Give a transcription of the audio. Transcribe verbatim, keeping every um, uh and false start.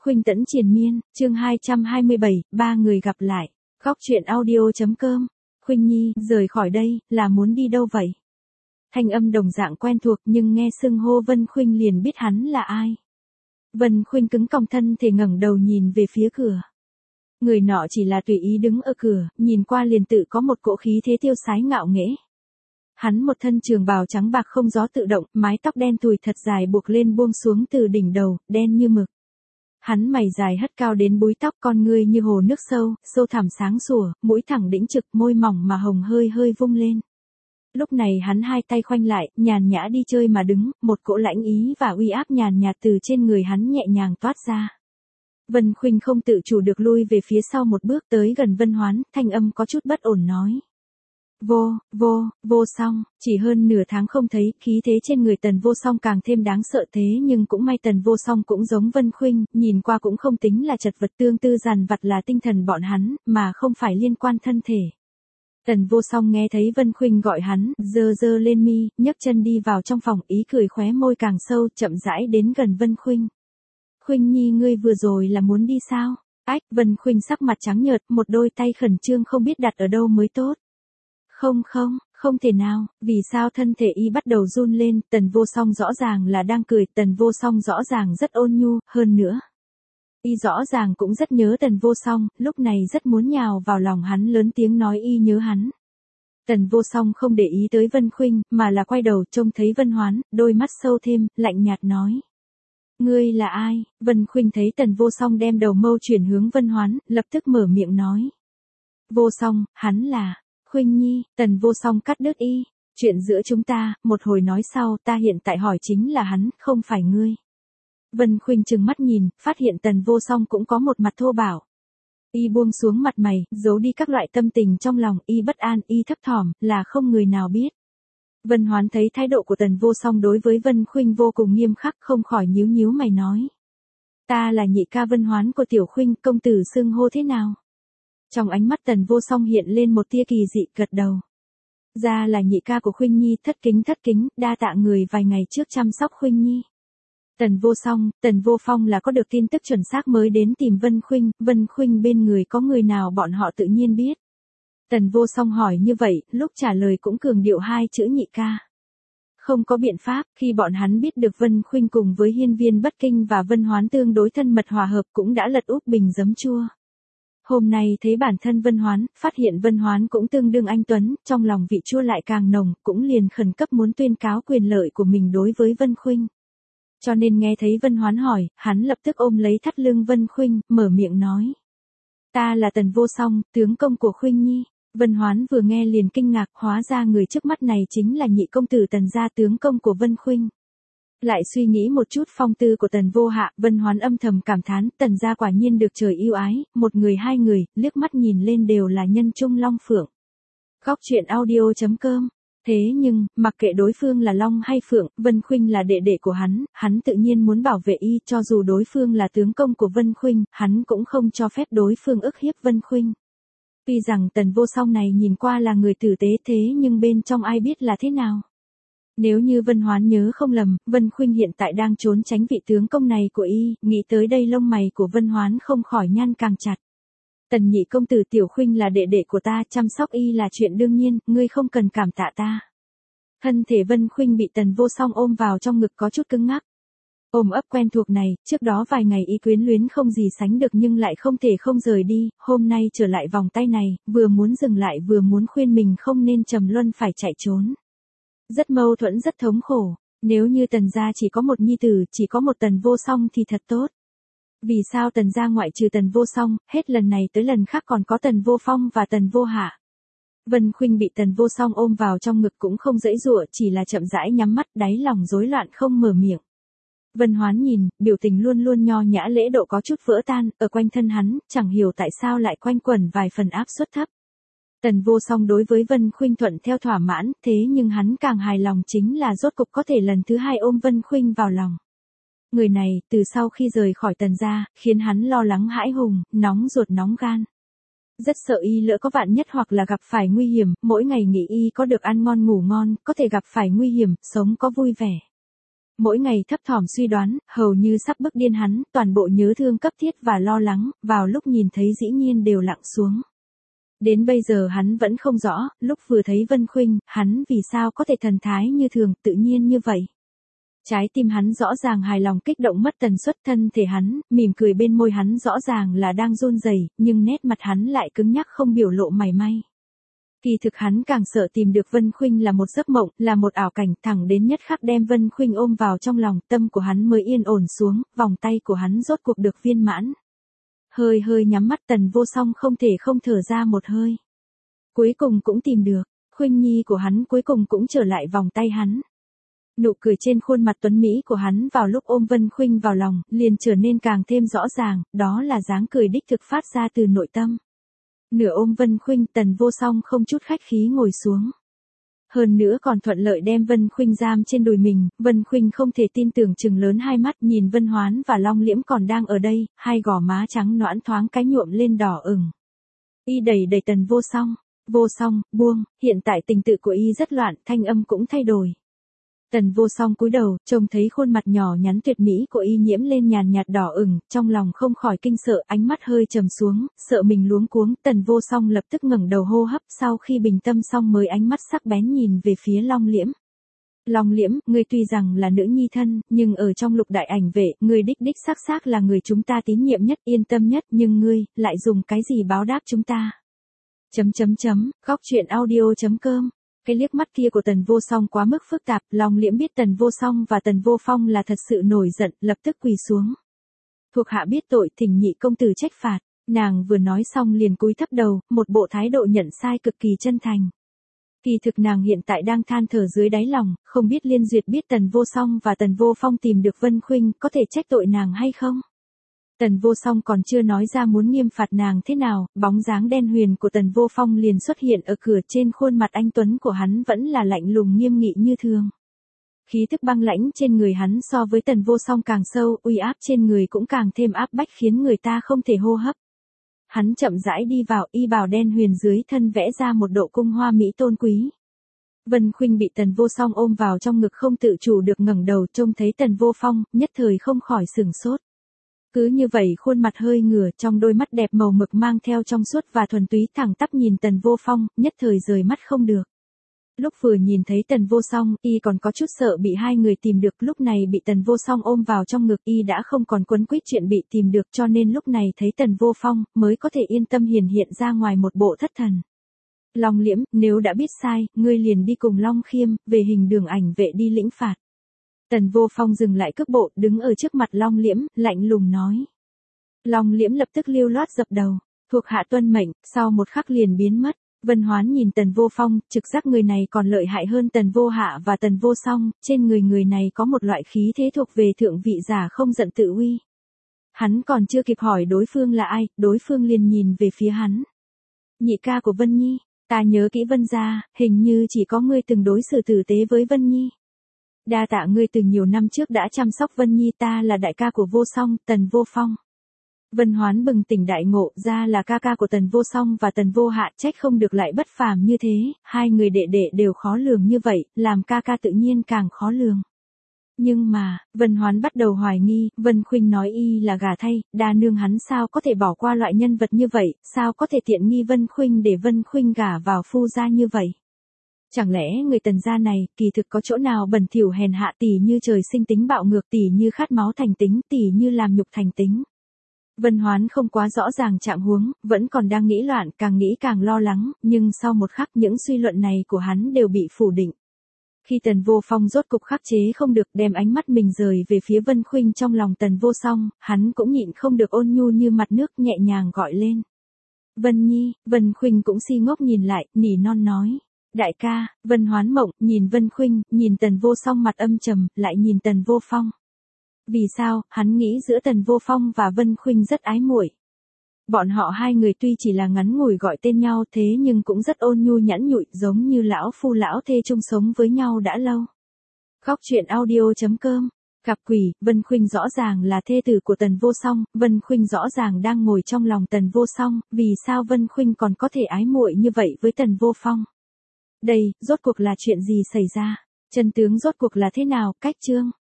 Khuynh Tẫn triền miên, chương hai trăm hai mươi bảy, ba người gặp lại. Góc truyện audio.com. Khuynh Nhi, rời khỏi đây, là muốn đi đâu vậy? Thanh âm đồng dạng quen thuộc nhưng nghe xưng hô Vân Khuynh liền biết hắn là ai. Vân Khuynh cứng còng thân thể ngẩng đầu nhìn về phía cửa. Người nọ chỉ là tùy ý đứng ở cửa, nhìn qua liền tự có một cỗ khí thế tiêu sái ngạo nghễ. Hắn một thân trường bào trắng bạc không gió tự động, mái tóc đen tùi thật dài buộc lên buông xuống từ đỉnh đầu, đen như mực. Hắn mày dài hất cao đến búi tóc, con ngươi như hồ nước sâu, sâu thẳm sáng sủa, mũi thẳng đĩnh trực, môi mỏng mà hồng hơi hơi vung lên. Lúc này hắn hai tay khoanh lại, nhàn nhã đi chơi mà đứng, một cỗ lãnh ý và uy áp nhàn nhạt từ trên người hắn nhẹ nhàng toát ra. Vân Khuynh không tự chủ được lui về phía sau một bước, tới gần Vân Hoán, thanh âm có chút bất ổn nói. Vô, vô, vô song, chỉ hơn nửa tháng không thấy, khí thế trên người Tần Vô Song càng thêm đáng sợ thế nhưng cũng may Tần Vô Song cũng giống Vân Khuynh, nhìn qua cũng không tính là chật vật, tương tư dằn vặt là tinh thần bọn hắn, mà không phải liên quan thân thể. Tần Vô Song nghe thấy Vân Khuynh gọi hắn, giơ giơ lên mi, nhấc chân đi vào trong phòng, ý cười khóe môi càng sâu, chậm rãi đến gần Vân Khuynh. Khuynh Nhi, ngươi vừa rồi là muốn đi sao? Ách, Vân Khuynh sắc mặt trắng nhợt, một đôi tay khẩn trương không biết đặt ở đâu mới tốt. Không không, không thể nào, vì sao thân thể y bắt đầu run lên, Tần Vô Song rõ ràng là đang cười, Tần Vô Song rõ ràng rất ôn nhu, hơn nữa. Y rõ ràng cũng rất nhớ Tần Vô Song, lúc này rất muốn nhào vào lòng hắn, lớn tiếng nói y nhớ hắn. Tần Vô Song không để ý tới Vân Khuynh, mà là quay đầu trông thấy Vân Hoán, đôi mắt sâu thêm, lạnh nhạt nói. Ngươi là ai? Vân Khuynh thấy Tần Vô Song đem đầu mâu chuyển hướng Vân Hoán, lập tức mở miệng nói. Vô Song, hắn là... Khuynh Nhi, Tần Vô Song cắt đứt y. Chuyện giữa chúng ta, một hồi nói sau, ta hiện tại hỏi chính là hắn, không phải ngươi. Vân Khuynh trừng mắt nhìn, phát hiện Tần Vô Song cũng có một mặt thô bạo. Y buông xuống mặt mày, giấu đi các loại tâm tình trong lòng, y bất an, y thấp thỏm, là không người nào biết. Vân Hoán thấy thái độ của Tần Vô Song đối với Vân Khuynh vô cùng nghiêm khắc, không khỏi nhíu nhíu mày nói. Ta là nhị ca Vân Hoán của Tiểu Khuynh, công tử xưng hô thế nào? Trong ánh mắt Tần Vô Song hiện lên một tia kỳ dị, gật đầu. Ra là nhị ca của Khuynh Nhi, thất kính thất kính, đa tạ người vài ngày trước chăm sóc Khuynh Nhi. Tần Vô Song, Tần Vô Phong là có được tin tức chuẩn xác mới đến tìm Vân Khuynh, Vân Khuynh bên người có người nào bọn họ tự nhiên biết. Tần Vô Song hỏi như vậy, lúc trả lời cũng cường điệu hai chữ nhị ca. Không có biện pháp, khi bọn hắn biết được Vân Khuynh cùng với Hiên Viên Bất Kinh và Vân Hoán tương đối thân mật hòa hợp cũng đã lật úp bình giấm chua. Hôm nay thấy bản thân Vân Hoán, phát hiện Vân Hoán cũng tương đương anh tuấn, trong lòng vị chua lại càng nồng, cũng liền khẩn cấp muốn tuyên cáo quyền lợi của mình đối với Vân Khuynh. Cho nên nghe thấy Vân Hoán hỏi, hắn lập tức ôm lấy thắt lưng Vân Khuynh, mở miệng nói. Ta là Tần Vô Song, tướng công của Khuynh Nhi. Vân Hoán vừa nghe liền kinh ngạc, hóa ra người trước mắt này chính là nhị công tử Tần gia, tướng công của Vân Khuynh. Lại suy nghĩ một chút phong tư của Tần Vô Hạ, Vân Hoán âm thầm cảm thán, Tần gia quả nhiên được trời yêu ái, một người hai người, liếc mắt nhìn lên đều là nhân trung long phượng. Góc truyện audio.com. Thế nhưng, mặc kệ đối phương là long hay phượng, Vân Khuynh là đệ đệ của hắn, hắn tự nhiên muốn bảo vệ y, cho dù đối phương là tướng công của Vân Khuynh, hắn cũng không cho phép đối phương ức hiếp Vân Khuynh. Tuy rằng Tần Vô Song này nhìn qua là người tử tế thế nhưng bên trong ai biết là thế nào. Nếu như Vân Hoán nhớ không lầm, Vân Khuynh hiện tại đang trốn tránh vị tướng công này của y, nghĩ tới đây lông mày của Vân Hoán không khỏi nhăn càng chặt. Tần nhị công tử Tiểu Khuynh là đệ đệ của ta, chăm sóc y là chuyện đương nhiên, ngươi không cần cảm tạ ta. Thân thể Vân Khuynh bị Tần Vô Song ôm vào trong ngực có chút cứng ngắc. Ôm ấp quen thuộc này, trước đó vài ngày y quyến luyến không gì sánh được nhưng lại không thể không rời đi, hôm nay trở lại vòng tay này, vừa muốn dừng lại vừa muốn khuyên mình không nên trầm luân phải chạy trốn. Rất mâu thuẫn, rất thống khổ, nếu như Tần gia chỉ có một nhi tử, chỉ có một Tần Vô Song thì thật tốt. Vì sao Tần gia ngoại trừ Tần Vô Song, hết lần này tới lần khác còn có Tần Vô Phong và Tần Vô Hạ. Vân Khuynh bị Tần Vô Song ôm vào trong ngực cũng không giãy giụa, chỉ là chậm rãi nhắm mắt, đáy lòng rối loạn không mở miệng. Vân Hoán nhìn, biểu tình luôn luôn nho nhã lễ độ có chút vỡ tan, ở quanh thân hắn, chẳng hiểu tại sao lại quanh quẩn vài phần áp suất thấp. Tần Vô Song đối với Vân Khuynh thuận theo thỏa mãn, thế nhưng hắn càng hài lòng chính là rốt cục có thể lần thứ hai ôm Vân Khuynh vào lòng. Người này, từ sau khi rời khỏi Tần gia, khiến hắn lo lắng hãi hùng, nóng ruột nóng gan. Rất sợ y lỡ có vạn nhất hoặc là gặp phải nguy hiểm, mỗi ngày nghĩ y có được ăn ngon ngủ ngon, có thể gặp phải nguy hiểm, sống có vui vẻ. mỗi ngày thấp thỏm suy đoán, hầu như sắp bức điên hắn, toàn bộ nhớ thương cấp thiết và lo lắng, vào lúc nhìn thấy dĩ nhiên đều lặng xuống. Đến bây giờ hắn vẫn không rõ, lúc vừa thấy Vân Khuynh, hắn vì sao có thể thần thái như thường, tự nhiên như vậy. Trái tim hắn rõ ràng hài lòng kích động mất tần suất, thân thể hắn, mỉm cười bên môi hắn rõ ràng là đang run rẩy, nhưng nét mặt hắn lại cứng nhắc không biểu lộ mảy may. Kỳ thực hắn càng sợ tìm được Vân Khuynh là một giấc mộng, là một ảo cảnh, thẳng đến nhất khắc đem Vân Khuynh ôm vào trong lòng, tâm của hắn mới yên ổn xuống, vòng tay của hắn rốt cuộc được viên mãn. Hơi hơi nhắm mắt Tần Vô Song không thể không thở ra một hơi. Cuối cùng cũng tìm được, Khuynh Nhi của hắn cuối cùng cũng trở lại vòng tay hắn. Nụ cười trên khuôn mặt tuấn mỹ của hắn vào lúc ôm Vân Khuynh vào lòng, liền trở nên càng thêm rõ ràng, đó là dáng cười đích thực phát ra từ nội tâm. Nửa ôm Vân Khuynh, Tần Vô Song không chút khách khí ngồi xuống. Hơn nữa còn thuận lợi đem Vân Khuynh giam trên đùi mình, Vân Khuynh không thể tin tưởng trừng lớn hai mắt nhìn Vân Hoán và Long Liễm còn đang ở đây, hai gò má trắng nõn thoáng cái nhuộm lên đỏ ửng. Y đẩy đẩy Tần Vô Song, Vô Song, buông, hiện tại tình tự của y rất loạn, thanh âm cũng thay đổi. Tần Vô Song cúi đầu, trông thấy khuôn mặt nhỏ nhắn tuyệt mỹ của y nhiễm lên nhàn nhạt đỏ ửng, trong lòng không khỏi kinh sợ, ánh mắt hơi trầm xuống, sợ mình luống cuống, Tần Vô Song lập tức ngẩng đầu hô hấp, sau khi bình tâm xong mới ánh mắt sắc bén nhìn về phía Long Liễm. Long Liễm, ngươi tuy rằng là nữ nhi thân, nhưng ở trong lục đại ảnh vệ, ngươi đích đích xác xác là người chúng ta tín nhiệm nhất, yên tâm nhất, nhưng ngươi, lại dùng cái gì báo đáp chúng ta? Chấm chấm chấm, góc truyện audio chấm com. Cái liếc mắt kia của Tần Vô Song quá mức phức tạp, Long Liễm biết Tần Vô Song và Tần Vô Phong là thật sự nổi giận, lập tức quỳ xuống. Thuộc hạ biết tội, thỉnh nhị công tử trách phạt. Nàng vừa nói xong liền cúi thấp đầu, một bộ thái độ nhận sai cực kỳ chân thành. Kỳ thực nàng hiện tại đang than thở dưới đáy lòng, không biết Liên Duyệt biết Tần Vô Song và Tần Vô Phong tìm được Vân Khuynh, có thể trách tội nàng hay không? Tần Vô Song còn chưa nói ra muốn nghiêm phạt nàng thế nào, bóng dáng đen huyền của Tần Vô Phong liền xuất hiện ở cửa, trên khuôn mặt anh tuấn của hắn vẫn là lạnh lùng nghiêm nghị như thường. Khí tức băng lãnh trên người hắn so với Tần Vô Song càng sâu, uy áp trên người cũng càng thêm áp bách khiến người ta không thể hô hấp. Hắn chậm rãi đi vào, y bào đen huyền dưới thân vẽ ra một độ cung hoa mỹ tôn quý. Vân Khuynh bị Tần Vô Song ôm vào trong ngực không tự chủ được ngẩng đầu, trông thấy Tần Vô Phong, nhất thời không khỏi sửng sốt. Cứ như vậy khuôn mặt hơi ngửa, trong đôi mắt đẹp màu mực mang theo trong suốt và thuần túy, thẳng tắp nhìn Tần Vô Phong, nhất thời rời mắt không được. Lúc vừa nhìn thấy Tần Vô Song, y còn có chút sợ bị hai người tìm được, lúc này bị Tần Vô Song ôm vào trong ngực, y đã không còn quấn quýt chuyện bị tìm được, cho nên lúc này thấy Tần Vô Phong, mới có thể yên tâm hiển hiện ra ngoài một bộ thất thần. Long Liễm, nếu đã biết sai, ngươi liền đi cùng Long Khiêm, về hình đường ảnh vệ đi lĩnh phạt. Tần Vô Phong dừng lại cước bộ, đứng ở trước mặt Long Liễm, lạnh lùng nói. Long Liễm lập tức lưu loát dập đầu, thuộc hạ tuân mệnh, sau một khắc liền biến mất. Vân Hoán nhìn Tần Vô Phong, trực giác người này còn lợi hại hơn Tần Vô Hạ và Tần Vô Song, trên người người này có một loại khí thế thuộc về thượng vị giả không giận tự uy. Hắn còn chưa kịp hỏi đối phương là ai, đối phương liền nhìn về phía hắn. Nhị ca của Vân Nhi, ta nhớ kỹ Vân gia, hình như chỉ có ngươi từng đối xử tử tế với Vân Nhi. Đa tạ ngươi từ nhiều năm trước đã chăm sóc Vân Nhi, ta là đại ca của Vô Song, Tần Vô Phong. Vân Hoán bừng tỉnh đại ngộ, ra là ca ca của Tần Vô Song và Tần Vô Hạ, trách không được lại bất phàm như thế, hai người đệ đệ đều khó lường như vậy, làm ca ca tự nhiên càng khó lường. Nhưng mà, Vân Hoán bắt đầu hoài nghi, Vân Khuynh nói y là gà thay, đa nương hắn sao có thể bỏ qua loại nhân vật như vậy, sao có thể tiện nghi Vân Khuynh để Vân Khuynh gả vào phu gia như vậy. Chẳng lẽ người Tần gia này, kỳ thực có chỗ nào bẩn thỉu hèn hạ, tỉ như trời sinh tính bạo ngược, tỉ như khát máu thành tính, tỉ như làm nhục thành tính. Vân Hoán không quá rõ ràng trạng huống, vẫn còn đang nghĩ loạn, càng nghĩ càng lo lắng, nhưng sau một khắc những suy luận này của hắn đều bị phủ định. Khi Tần Vô Phong rốt cục khắc chế không được, đem ánh mắt mình rời về phía Vân Khuynh, trong lòng Tần Vô Song, hắn cũng nhịn không được ôn nhu như mặt nước, nhẹ nhàng gọi lên. Vân Nhi, Vân Khuynh cũng si ngốc nhìn lại, nỉ non nói. Đại ca. Vân Hoán mộng, nhìn Vân Khuynh, nhìn Tần Vô Song mặt âm trầm, lại nhìn Tần Vô Phong. Vì sao, hắn nghĩ giữa Tần Vô Phong và Vân Khuynh rất ái muội. Bọn họ hai người tuy chỉ là ngắn ngủi gọi tên nhau, thế nhưng cũng rất ôn nhu nhẫn nhụi, giống như lão phu lão thê chung sống với nhau đã lâu. Góc truyện audio chấm com. Gặp quỷ, Vân Khuynh rõ ràng là thê tử của Tần Vô Song, Vân Khuynh rõ ràng đang ngồi trong lòng Tần Vô Song, vì sao Vân Khuynh còn có thể ái muội như vậy với Tần Vô Phong? Đây, rốt cuộc là chuyện gì xảy ra? Chân tướng rốt cuộc là thế nào? Cách chương